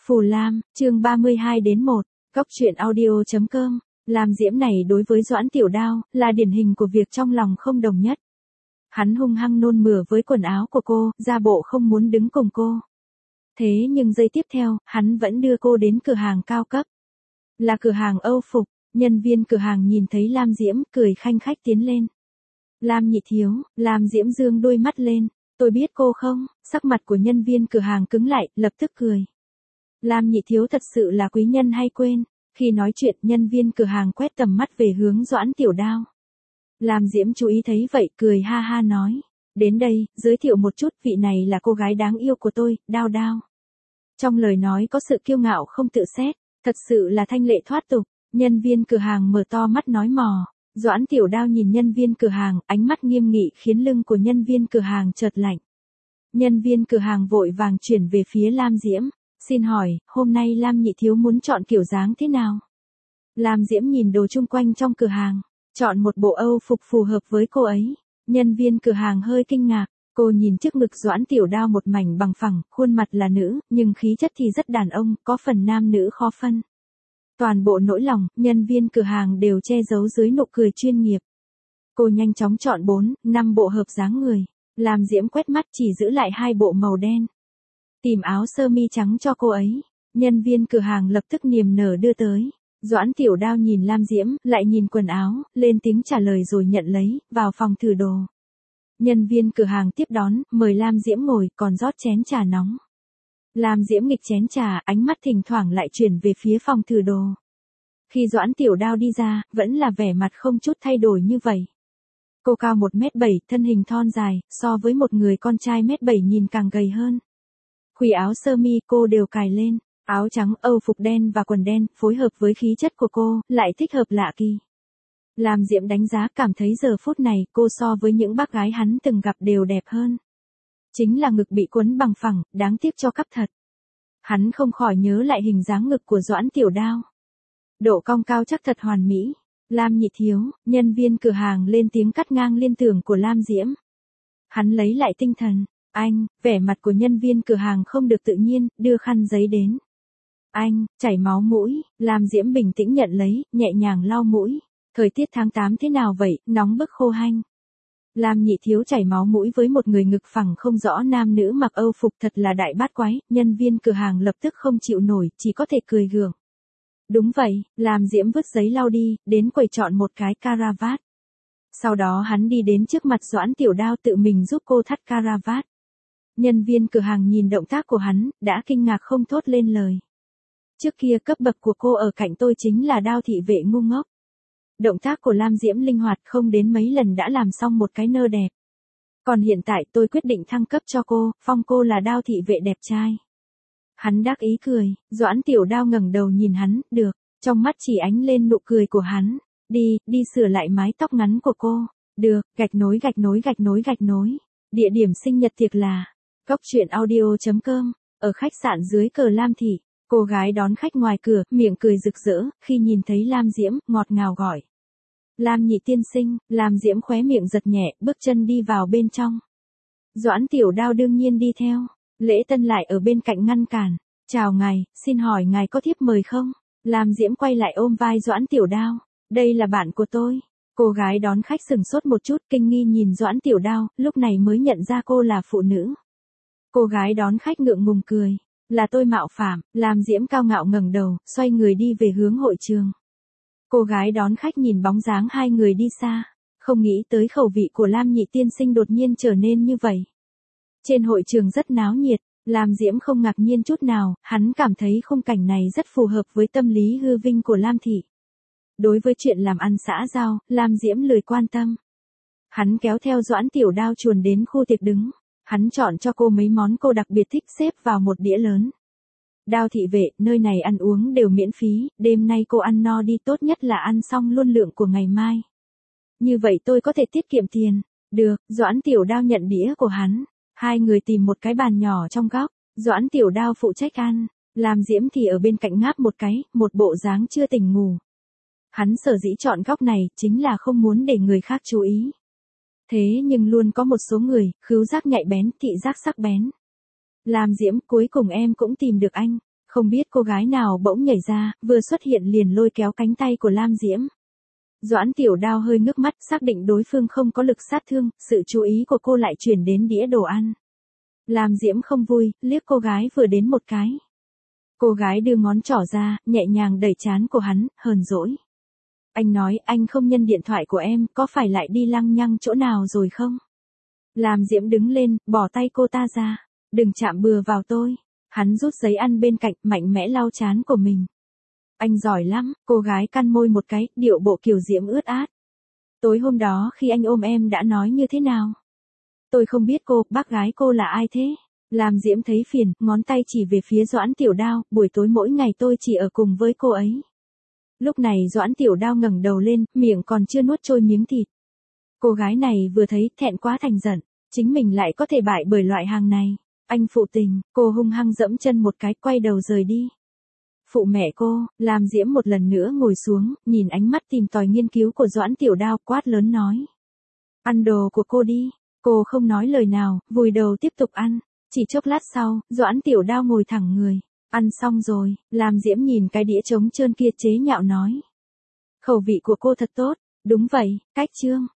Phù Lam, chương 32-1, Cóc truyện audio.com. Lam Diễm này đối với Doãn Tiểu Đao, là điển hình của việc trong lòng không đồng nhất. Hắn hung hăng nôn mửa với quần áo của cô, ra bộ không muốn đứng cùng cô. Thế nhưng giây tiếp theo, hắn vẫn đưa cô đến cửa hàng cao cấp. Là cửa hàng Âu phục, nhân viên cửa hàng nhìn thấy Lam Diễm, cười khanh khách tiến lên. Lam nhị thiếu, Lam Diễm dương đôi mắt lên, tôi biết cô không, sắc mặt của nhân viên cửa hàng cứng lại, lập tức cười. Lam nhị thiếu thật sự là quý nhân hay quên, khi nói chuyện nhân viên cửa hàng quét tầm mắt về hướng Doãn Tiểu Đao. Lam Diễm chú ý thấy vậy cười ha ha nói, đến đây, giới thiệu một chút vị này là cô gái đáng yêu của tôi, Đao Đao. Trong lời nói có sự kiêu ngạo không tự xét, thật sự là thanh lệ thoát tục, nhân viên cửa hàng mở to mắt nói mò. Doãn Tiểu Đao nhìn nhân viên cửa hàng, ánh mắt nghiêm nghị khiến lưng của nhân viên cửa hàng chợt lạnh. Nhân viên cửa hàng vội vàng chuyển về phía Lam Diễm, xin hỏi, hôm nay Lam nhị thiếu muốn chọn kiểu dáng thế nào? Lam Diễm nhìn đồ chung quanh trong cửa hàng, chọn một bộ Âu phục phù hợp với cô ấy. Nhân viên cửa hàng hơi kinh ngạc, cô nhìn trước ngực Doãn Tiểu Đao một mảnh bằng phẳng, khuôn mặt là nữ, nhưng khí chất thì rất đàn ông, có phần nam nữ khó phân. Toàn bộ nỗi lòng, nhân viên cửa hàng đều che giấu dưới nụ cười chuyên nghiệp. Cô nhanh chóng chọn 4, 5 bộ hợp dáng người. Lam Diễm quét mắt chỉ giữ lại 2 bộ màu đen. Tìm áo sơ mi trắng cho cô ấy. Nhân viên cửa hàng lập tức niềm nở đưa tới. Doãn Tiểu Đao nhìn Lam Diễm, lại nhìn quần áo, lên tiếng trả lời rồi nhận lấy, vào phòng thử đồ. Nhân viên cửa hàng tiếp đón, mời Lam Diễm ngồi, còn rót chén trà nóng. Lam Diễm nghịch chén trà, ánh mắt thỉnh thoảng lại chuyển về phía phòng thử đồ. Khi Doãn Tiểu Đao đi ra, vẫn là vẻ mặt không chút thay đổi như vậy. Cô cao 1m7, thân hình thon dài, so với một người con trai 1m7 nhìn càng gầy hơn. Khuỷu áo sơ mi cô đều cài lên, áo trắng Âu phục đen và quần đen, phối hợp với khí chất của cô, lại thích hợp lạ kỳ. Lam Diễm đánh giá cảm thấy giờ phút này cô so với những bác gái hắn từng gặp đều đẹp hơn. Chính là ngực bị quấn bằng phẳng, đáng tiếc cho cắp thật. Hắn không khỏi nhớ lại hình dáng ngực của Doãn Tiểu Đao. Độ cong cao chắc thật hoàn mỹ. Lam nhị thiếu, nhân viên cửa hàng lên tiếng cắt ngang liên tưởng của Lam Diễm. Hắn lấy lại tinh thần. Anh, vẻ mặt của nhân viên cửa hàng không được tự nhiên, đưa khăn giấy đến. Anh, chảy máu mũi, Lam Diễm bình tĩnh nhận lấy, nhẹ nhàng lau mũi. Thời tiết tháng 8 thế nào vậy, nóng bức khô hanh. Lam nhị thiếu chảy máu mũi với một người ngực phẳng không rõ nam nữ mặc Âu phục thật là đại bát quái, nhân viên cửa hàng lập tức không chịu nổi, chỉ có thể cười gượng. Đúng vậy, Lam Diễm vứt giấy lau đi, đến quầy chọn một cái caravat. Sau đó hắn đi đến trước mặt Doãn Tiểu Đao tự mình giúp cô thắt caravat. Nhân viên cửa hàng nhìn động tác của hắn, đã kinh ngạc không thốt lên lời. Trước kia cấp bậc của cô ở cạnh tôi chính là Đao thị vệ ngu ngốc. Động tác của Lam Diễm linh hoạt không đến mấy lần đã làm xong một cái nơ đẹp. Còn hiện tại tôi quyết định thăng cấp cho cô, phong cô là Đao thị vệ đẹp trai. Hắn đắc ý cười, Doãn Tiểu Đao ngẩng đầu nhìn hắn, được, trong mắt chỉ ánh lên nụ cười của hắn. Đi sửa lại mái tóc ngắn của cô. Được, gạch nối. Địa điểm sinh nhật tiệc là Cóc truyện audio.com, ở khách sạn dưới cờ Lam thị. Cô gái đón khách ngoài cửa, miệng cười rực rỡ, khi nhìn thấy Lam Diễm, ngọt ngào gọi. Lam nhị tiên sinh, Lam Diễm khóe miệng giật nhẹ, bước chân đi vào bên trong. Doãn Tiểu Đao đương nhiên đi theo. Lễ tân lại ở bên cạnh ngăn cản. Chào ngài, xin hỏi ngài có thiếp mời không? Lam Diễm quay lại ôm vai Doãn Tiểu Đao. Đây là bạn của tôi. Cô gái đón khách sừng sốt một chút kinh nghi nhìn Doãn Tiểu Đao, lúc này mới nhận ra cô là phụ nữ. Cô gái đón khách ngượng ngùng cười. Là tôi mạo phạm, Lam Diễm cao ngạo ngẩng đầu, xoay người đi về hướng hội trường. Cô gái đón khách nhìn bóng dáng hai người đi xa, không nghĩ tới khẩu vị của Lam nhị tiên sinh đột nhiên trở nên như vậy. Trên hội trường rất náo nhiệt, Lam Diễm không ngạc nhiên chút nào, hắn cảm thấy khung cảnh này rất phù hợp với tâm lý hư vinh của Lam thị. Đối với chuyện làm ăn xã giao, Lam Diễm lười quan tâm. Hắn kéo theo Doãn Tiểu Đao chuồn đến khu tiệc đứng. Hắn chọn cho cô mấy món cô đặc biệt thích xếp vào một đĩa lớn. Đao thị vệ, nơi này ăn uống đều miễn phí, đêm nay cô ăn no đi, tốt nhất là ăn xong luôn lượng của ngày mai. Như vậy tôi có thể tiết kiệm tiền. Được, Doãn Tiểu Đao nhận đĩa của hắn. Hai người tìm một cái bàn nhỏ trong góc, Doãn Tiểu Đao phụ trách ăn, Lam Diễm thì ở bên cạnh ngáp một cái, một bộ dáng chưa tỉnh ngủ. Hắn sở dĩ chọn góc này, chính là không muốn để người khác chú ý. Thế nhưng luôn có một số người, khứu giác nhạy bén, thị giác sắc bén. Lam Diễm, cuối cùng em cũng tìm được anh. Không biết cô gái nào bỗng nhảy ra, vừa xuất hiện liền lôi kéo cánh tay của Lam Diễm. Doãn Tiểu Đao hơi ngước mắt, xác định đối phương không có lực sát thương, sự chú ý của cô lại chuyển đến đĩa đồ ăn. Lam Diễm không vui, liếc cô gái vừa đến một cái. Cô gái đưa ngón trỏ ra, nhẹ nhàng đẩy trán của hắn, hờn dỗi. Anh nói anh không nhân điện thoại của em, có phải lại đi lăng nhăng chỗ nào rồi không? Lam Diễm đứng lên, bỏ tay cô ta ra. Đừng chạm bừa vào tôi. Hắn rút giấy ăn bên cạnh, mạnh mẽ lau trán của mình. Anh giỏi lắm, cô gái cắn môi một cái, điệu bộ kiều diễm ướt át. Tối hôm đó khi anh ôm em đã nói như thế nào? Tôi không biết cô, bác gái cô là ai thế? Lam Diễm thấy phiền, ngón tay chỉ về phía Doãn Tiểu Đao, buổi tối mỗi ngày tôi chỉ ở cùng với cô ấy. Lúc này Doãn Tiểu Đao ngẩng đầu lên, miệng còn chưa nuốt trôi miếng thịt. Cô gái này vừa thấy, thẹn quá thành giận, chính mình lại có thể bại bởi loại hàng này. Anh phụ tình, cô hung hăng dẫm chân một cái, quay đầu rời đi. Phụ mẹ cô, Lam Diễm một lần nữa ngồi xuống, nhìn ánh mắt tìm tòi nghiên cứu của Doãn Tiểu Đao, quát lớn nói. Ăn đồ của cô đi. Cô không nói lời nào, vùi đầu tiếp tục ăn. Chỉ chốc lát sau, Doãn Tiểu Đao ngồi thẳng người. Ăn xong rồi, Lam Diễm nhìn cái đĩa trống trơn kia chế nhạo nói. Khẩu vị của cô thật tốt. Đúng vậy, cách chương.